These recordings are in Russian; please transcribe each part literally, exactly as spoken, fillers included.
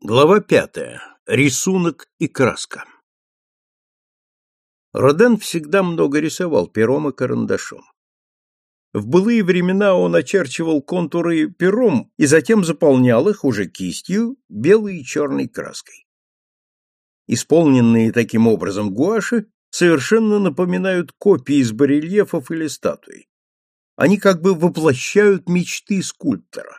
Глава пятая. Рисунок и краска. Роден всегда много рисовал пером и карандашом. В былые времена он очерчивал контуры пером и затем заполнял их уже кистью белой и черной краской. Исполненные таким образом гуаши совершенно напоминают копии из барельефов или статуй. Они как бы воплощают мечты скульптора.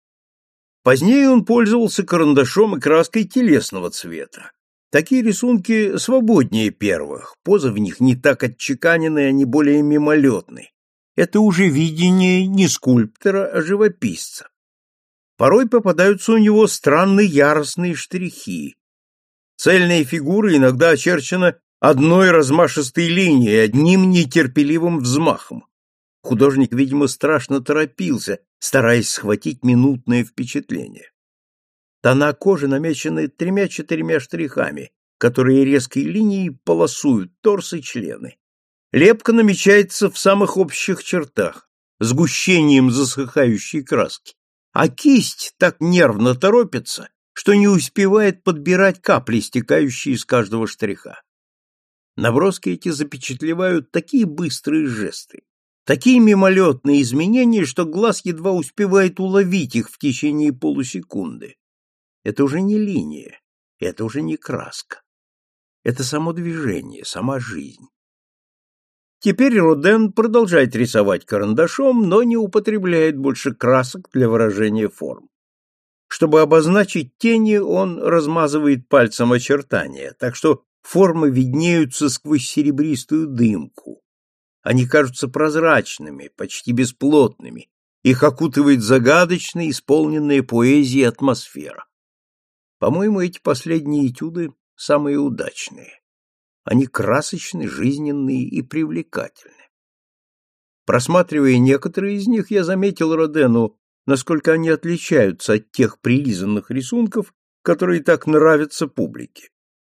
Позднее он пользовался карандашом и краской телесного цвета. Такие рисунки свободнее первых, позы в них не так отчеканены, они более мимолетны. Это уже видение не скульптора, а живописца. Порой попадаются у него странные яростные штрихи. Цельная фигура иногда очерчена одной размашистой линией, одним нетерпеливым взмахом. Художник, видимо, страшно торопился, стараясь схватить минутное впечатление. Тона кожи намечены тремя-четырьмя штрихами, которые резкой линией полосуют торс и члены. Лепка намечается в самых общих чертах, сгущением засыхающей краски, а кисть так нервно торопится, что не успевает подбирать капли, стекающие из каждого штриха. Наброски эти запечатлевают такие быстрые жесты, такие мимолетные изменения, что глаз едва успевает уловить их в течение полусекунды. Это уже не линия, это уже не краска. Это само движение, сама жизнь. Теперь Роден продолжает рисовать карандашом, но не употребляет больше красок для выражения форм. Чтобы обозначить тени, он размазывает пальцем очертания, так что формы виднеются сквозь серебристую дымку. Они кажутся прозрачными, почти бесплотными. Их окутывает загадочная, исполненная поэзией атмосфера. По-моему, эти последние этюды самые удачные. Они красочны, жизненные и привлекательны. Просматривая некоторые из них, я заметил Родену, насколько они отличаются от тех прилизанных рисунков, которые так нравятся публике.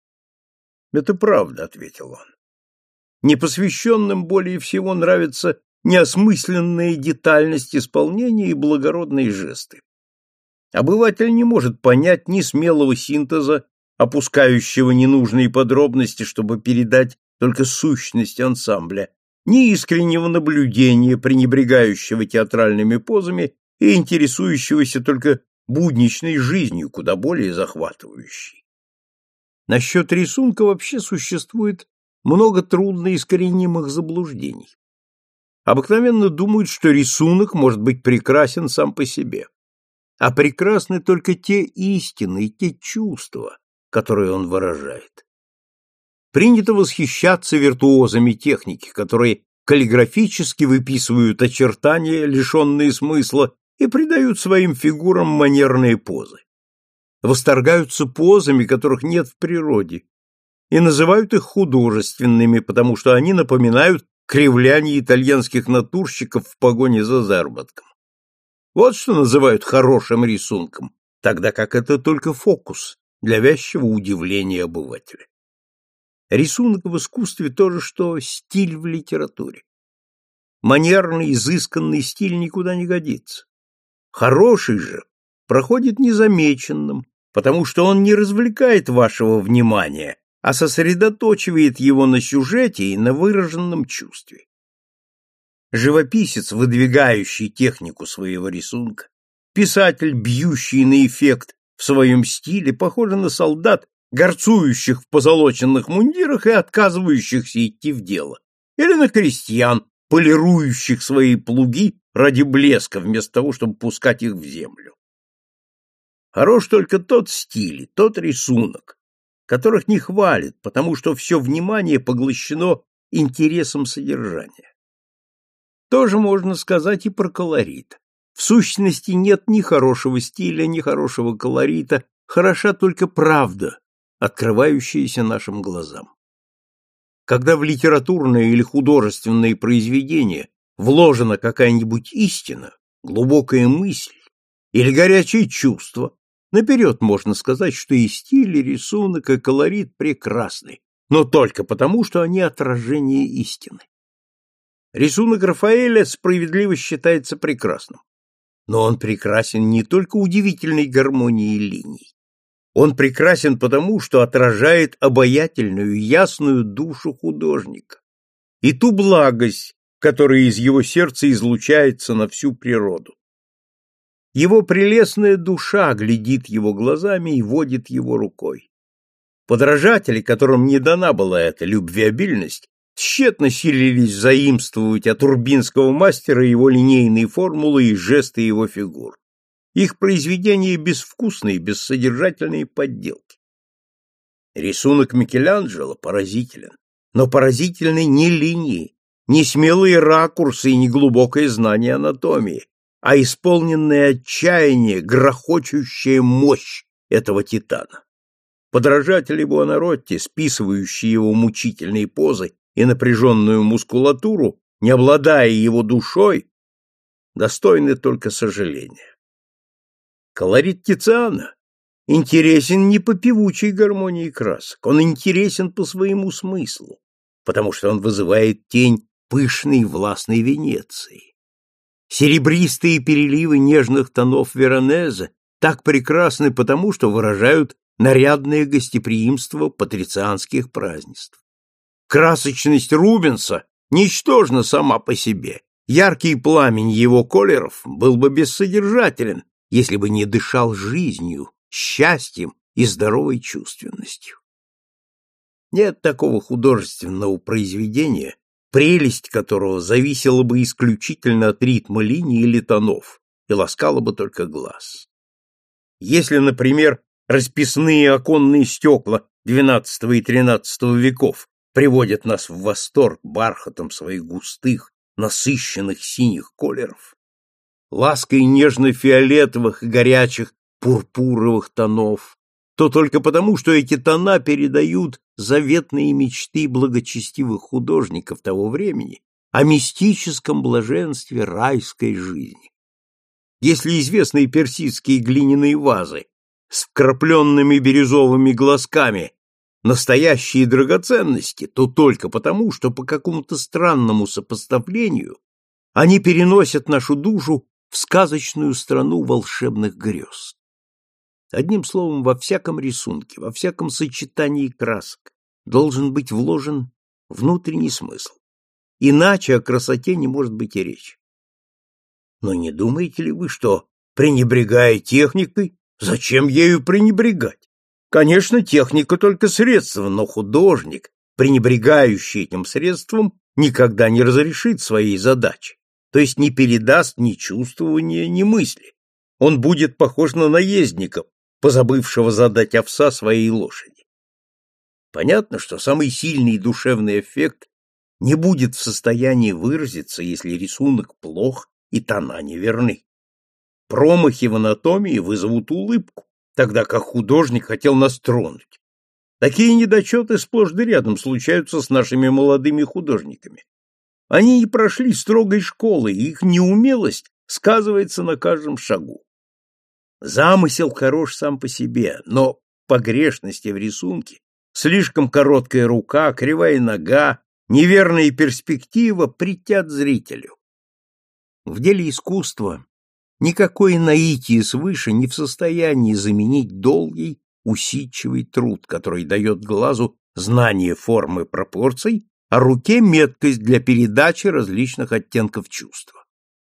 «Это правда», — ответил он. Непосвященным более всего нравится неосмысленная детальность исполнения и благородные жесты. Обыватель не может понять ни смелого синтеза, опускающего ненужные подробности, чтобы передать только сущность ансамбля, ни искреннего наблюдения, пренебрегающего театральными позами и интересующегося только будничной жизнью, куда более захватывающей. Насчет рисунка вообще существует много трудно искоренимых заблуждений. Обыкновенно думают, что рисунок может быть прекрасен сам по себе, а прекрасны только те истины и те чувства, которые он выражает. Принято восхищаться виртуозами техники, которые каллиграфически выписывают очертания, лишенные смысла, и придают своим фигурам манерные позы. Восторгаются позами, которых нет в природе, и называют их художественными, потому что они напоминают кривляние итальянских натурщиков в погоне за заработком. Вот что называют хорошим рисунком, тогда как это только фокус для вязчего удивления обывателя. Рисунок в искусстве то же, что стиль в литературе. Манерный, изысканный стиль никуда не годится. Хороший же проходит незамеченным, потому что он не развлекает вашего внимания, а сосредоточивает его на сюжете и на выраженном чувстве. Живописец, выдвигающий технику своего рисунка, писатель, бьющий на эффект в своем стиле, похожи на солдат, горцующих в позолоченных мундирах и отказывающихся идти в дело, или на крестьян, полирующих свои плуги ради блеска, вместо того, чтобы пускать их в землю. Хорош только тот стиль, тот рисунок, которых не хвалят, потому что все внимание поглощено интересом содержания. То же можно сказать и про колорит. В сущности нет ни хорошего стиля, ни хорошего колорита, хороша только правда, открывающаяся нашим глазам. Когда в литературное или художественное произведение вложена какая-нибудь истина, глубокая мысль или горячее чувство, наперед можно сказать, что и стиль, и рисунок, и колорит прекрасны, но только потому, что они отражение истины. Рисунок Рафаэля справедливо считается прекрасным, но он прекрасен не только удивительной гармонией линий. Он прекрасен потому, что отражает обаятельную, ясную душу художника и ту благость, которая из его сердца излучается на всю природу. Его прелестная душа глядит его глазами и водит его рукой. Подражатели, которым не дана была эта любвеобильность, тщетно силились заимствовать от урбинского мастера его линейные формулы и жесты его фигур. Их произведения безвкусные, бессодержательные подделки. Рисунок Микеланджело поразителен, но поразительны не линии, не смелые ракурсы и не глубокое знание анатомии, а исполненное отчаяние, грохочущая мощь этого титана. Подражатели Буонаротти, списывающие его мучительные позы и напряженную мускулатуру, не обладая его душой, достойны только сожаления. Колорит Тициана интересен не по певучей гармонии красок, он интересен по своему смыслу, потому что он вызывает тень пышной властной Венеции. Серебристые переливы нежных тонов Веронезе так прекрасны потому, что выражают нарядное гостеприимство патрицианских празднеств. Красочность Рубенса ничтожна сама по себе. Яркий пламень его колеров был бы бессодержателен, если бы не дышал жизнью, счастьем и здоровой чувственностью. Нет такого художественного произведения, прелесть которого зависела бы исключительно от ритма линий или тонов и ласкала бы только глаз. Если, например, расписные оконные стекла двенадцатого и тринадцатого веков приводят нас в восторг бархатом своих густых, насыщенных синих колеров, лаской нежно-фиолетовых и горячих пурпуровых тонов, то только потому, что эти тона передают заветные мечты благочестивых художников того времени о мистическом блаженстве райской жизни. Если известные персидские глиняные вазы с вкрапленными бирюзовыми глазками настоящие драгоценности, то только потому, что по какому-то странному сопоставлению они переносят нашу душу в сказочную страну волшебных грез. Одним словом, во всяком рисунке, во всяком сочетании красок должен быть вложен внутренний смысл. Иначе о красоте не может быть и речи. Но не думаете ли вы, что, пренебрегая техникой, зачем ею пренебрегать? Конечно, техника только средство, но художник, пренебрегающий этим средством, никогда не разрешит своей задачи, то есть не передаст ни чувствования, ни мысли. Он будет похож на наездника, позабывшего задать овса своей лошади. Понятно, что самый сильный душевный эффект не будет в состоянии выразиться, если рисунок плох и тона неверны. Промахи в анатомии вызовут улыбку, тогда как художник хотел нас тронуть. Такие недочеты сплошь да рядом случаются с нашими молодыми художниками. Они не прошли строгой школы, и их неумелость сказывается на каждом шагу. Замысел хорош сам по себе, но погрешности в рисунке, слишком короткая рука, кривая нога, неверная перспектива претят зрителю. В деле искусства никакое наитие свыше не в состоянии заменить долгий, усидчивый труд, который дает глазу знание формы пропорций, а руке меткость для передачи различных оттенков чувства.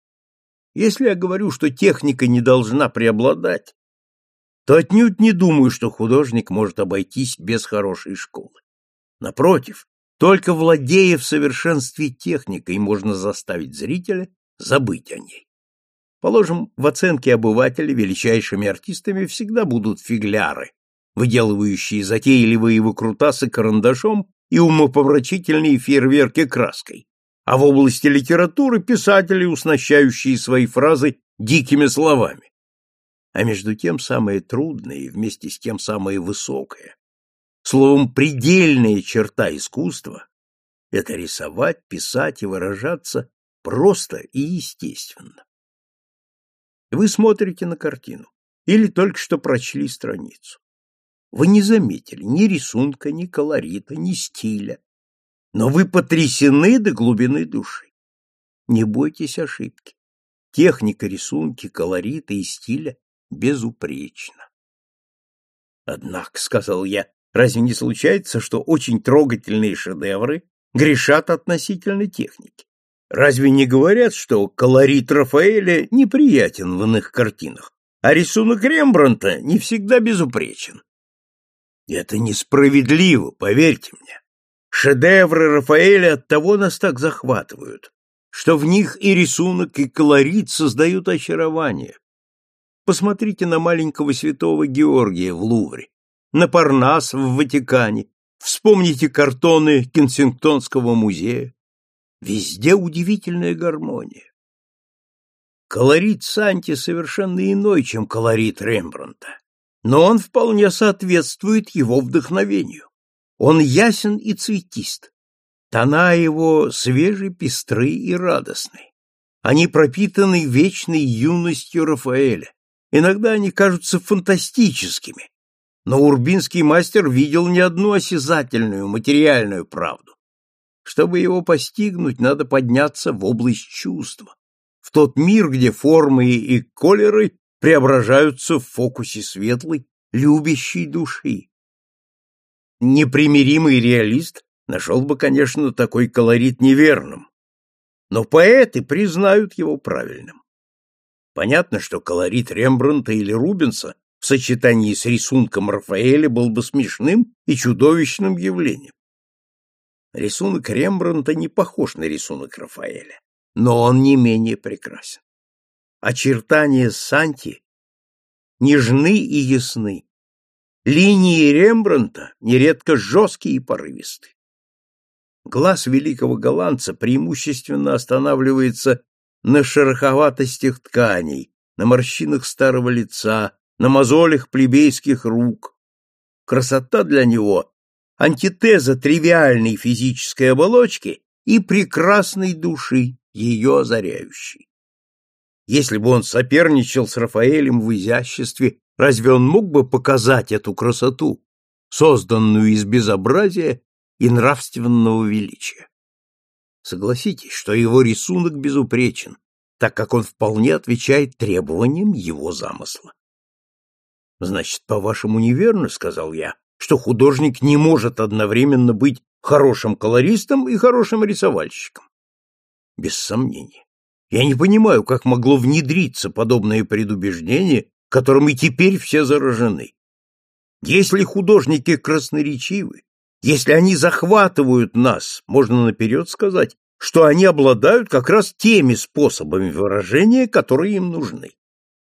Если я говорю, что техника не должна преобладать, то отнюдь не думаю, что художник может обойтись без хорошей школы. Напротив, только владея в совершенстве техникой, можно заставить зрителя забыть о ней. Положим, в оценке обывателя величайшими артистами всегда будут фигляры, выделывающие затейливые выкрутасы карандашом и умопомрачительные фейерверки краской, а в области литературы писатели, уснащающие свои фразы дикими словами. А между тем самое трудное и вместе с тем самое высокое, словом, предельная черта искусства — это рисовать, писать и выражаться просто и естественно. Вы смотрите на картину или только что прочли страницу. Вы не заметили ни рисунка, ни колорита, ни стиля, но вы потрясены до глубины души. Не бойтесь ошибки. Техника рисунки, колорита и стиля безупречна. Однако, — сказал я, — разве не случается, что очень трогательные шедевры грешат относительно техники? Разве не говорят, что колорит Рафаэля неприятен в иных картинах, а рисунок Рембрандта не всегда безупречен? Это несправедливо, поверьте мне. Шедевры Рафаэля оттого нас так захватывают, что в них и рисунок, и колорит создают очарование. Посмотрите на маленького святого Георгия в Лувре, на Парнас в Ватикане, вспомните картоны Кенсингтонского музея. Везде удивительная гармония. Колорит Санти совершенно иной, чем колорит Рембрандта, но он вполне соответствует его вдохновению. Он ясен и цветист. Тона его свежи, пестры и радостны. Они пропитаны вечной юностью Рафаэля. Иногда они кажутся фантастическими, но урбинский мастер видел не одну осязательную, материальную правду. Чтобы его постигнуть, надо подняться в область чувства, в тот мир, где формы и колеры преображаются в фокусе светлой, любящей души. Непримиримый реалист нашел бы, конечно, такой колорит неверным, но поэты признают его правильным. Понятно, что колорит Рембрандта или Рубенса в сочетании с рисунком Рафаэля был бы смешным и чудовищным явлением. Рисунок Рембрандта не похож на рисунок Рафаэля, но он не менее прекрасен. Очертания Санти нежны и ясны. Линии Рембрандта нередко жесткие и порывисты. Глаз великого голландца преимущественно останавливается на шероховатостях тканей, на морщинах старого лица, на мозолях плебейских рук. Красота для него — антитеза тривиальной физической оболочки и прекрасной души, ее озаряющей. Если бы он соперничал с Рафаэлем в изяществе, разве он мог бы показать эту красоту, созданную из безобразия и нравственного величия? Согласитесь, что его рисунок безупречен, так как он вполне отвечает требованиям его замысла. Значит, по-вашему, неверно, — сказал я, — что художник не может одновременно быть хорошим колористом и хорошим рисовальщиком? Без сомнения. Я не понимаю, как могло внедриться подобное предубеждение, которым и теперь все заражены. Если художники красноречивы, если они захватывают нас, можно наперед сказать, что они обладают как раз теми способами выражения, которые им нужны.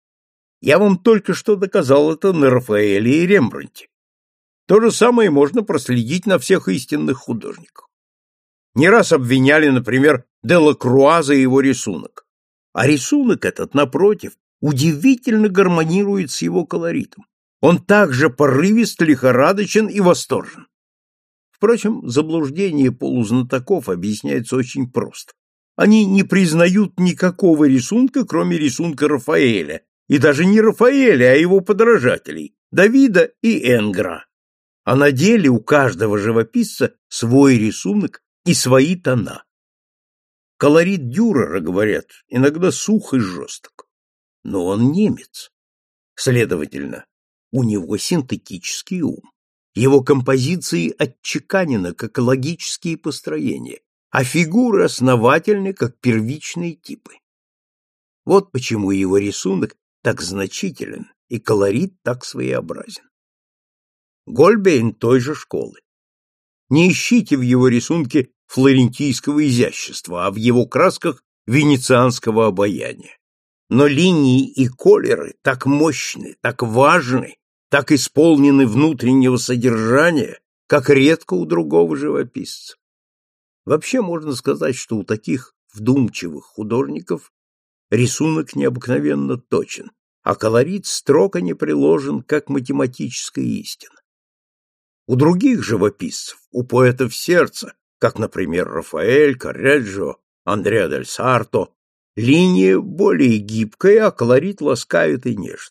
Я вам только что доказал это на Рафаэле и Рембрандте. То же самое можно проследить на всех истинных художниках. Не раз обвиняли, например, Делакруа за его рисунок. А рисунок этот, напротив, удивительно гармонирует с его колоритом. Он также порывист, лихорадочен и восторжен. Впрочем, заблуждение полузнатоков объясняется очень просто. Они не признают никакого рисунка, кроме рисунка Рафаэля, и даже не Рафаэля, а его подражателей, Давида и Энгра. А на деле у каждого живописца свой рисунок и свои тона. Колорит Дюрера, говорят, иногда сух и жесток. Но он немец. Следовательно, у него синтетический ум. Его композиции отчеканены, как логические построения, а фигуры основательны, как первичные типы. Вот почему его рисунок так значителен и колорит так своеобразен. Гольбейн той же школы. Не ищите в его рисунке флорентийского изящества, а в его красках венецианского обаяния. Но линии и колеры так мощны, так важны, так исполнены внутреннего содержания, как редко у другого живописца. Вообще можно сказать, что у таких вдумчивых художников рисунок необыкновенно точен, а колорит строго не приложен, как математическая истина. У других живописцев, у поэтов сердца, как, например, Рафаэль, Корреджо, Андреа дель Сарто, линия более гибкая, а колорит ласкает и нежен.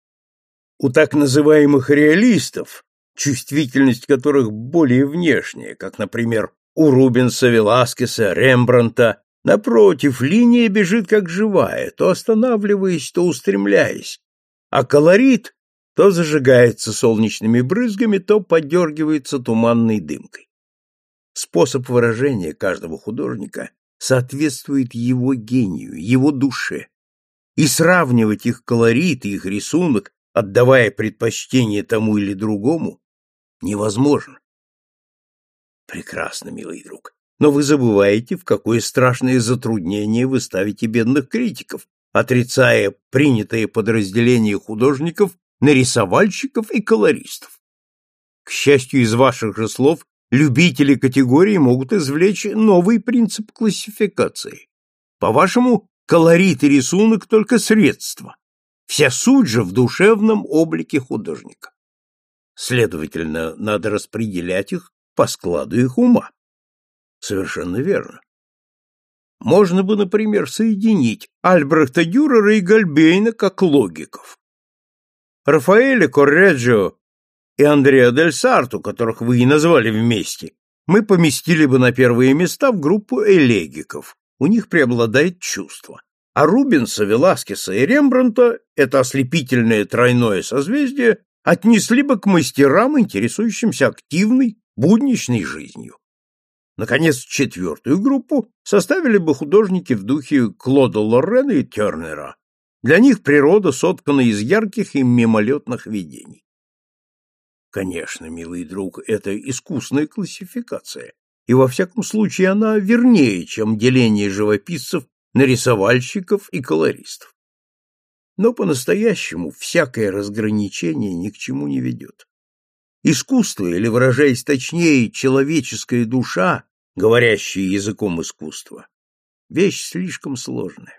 У так называемых реалистов, чувствительность которых более внешняя, как, например, у Рубенса, Веласкеса, Рембрандта, напротив, линия бежит как живая, то останавливаясь, то устремляясь, а колорит то зажигается солнечными брызгами, то подергивается туманной дымкой. Способ выражения каждого художника соответствует его гению, его душе, и сравнивать их колорит и их рисунок, отдавая предпочтение тому или другому, невозможно. Прекрасно, милый друг, но вы забываете, в какое страшное затруднение вы ставите бедных критиков, отрицая принятое подразделение художников на рисовальщиков и колористов. К счастью, из ваших же слов любители категории могут извлечь новый принцип классификации. По-вашему, колорит и рисунок только средства. Вся суть же в душевном облике художника. Следовательно, надо распределять их по складу их ума. Совершенно верно. Можно бы, например, соединить Альбрехта Дюрера и Гольбейна как логиков. Рафаэля Корреджио и Андреа дель Сарту, которых вы и назвали вместе, мы поместили бы на первые места в группу элегиков. У них преобладает чувство. А Рубенса, Веласкеса и Рембрандта, это ослепительное тройное созвездие, отнесли бы к мастерам, интересующимся активной, будничной жизнью. Наконец, четвертую группу составили бы художники в духе Клода Лоррена и Тернера. Для них природа соткана из ярких и мимолетных видений. Конечно, милый друг, это искусная классификация, и во всяком случае она вернее, чем деление живописцев на рисовальщиков и колористов. Но по-настоящему всякое разграничение ни к чему не ведет. Искусство, или, выражаясь точнее, человеческая душа, говорящая языком искусства, вещь слишком сложная.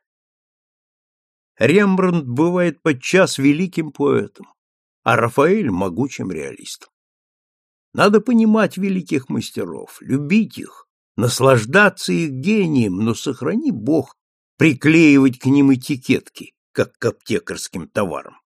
Рембрандт бывает подчас великим поэтом, а Рафаэль — могучим реалистом. Надо понимать великих мастеров, любить их, наслаждаться их гением, но сохрани Бог приклеивать к ним этикетки, как к аптекарским товарам.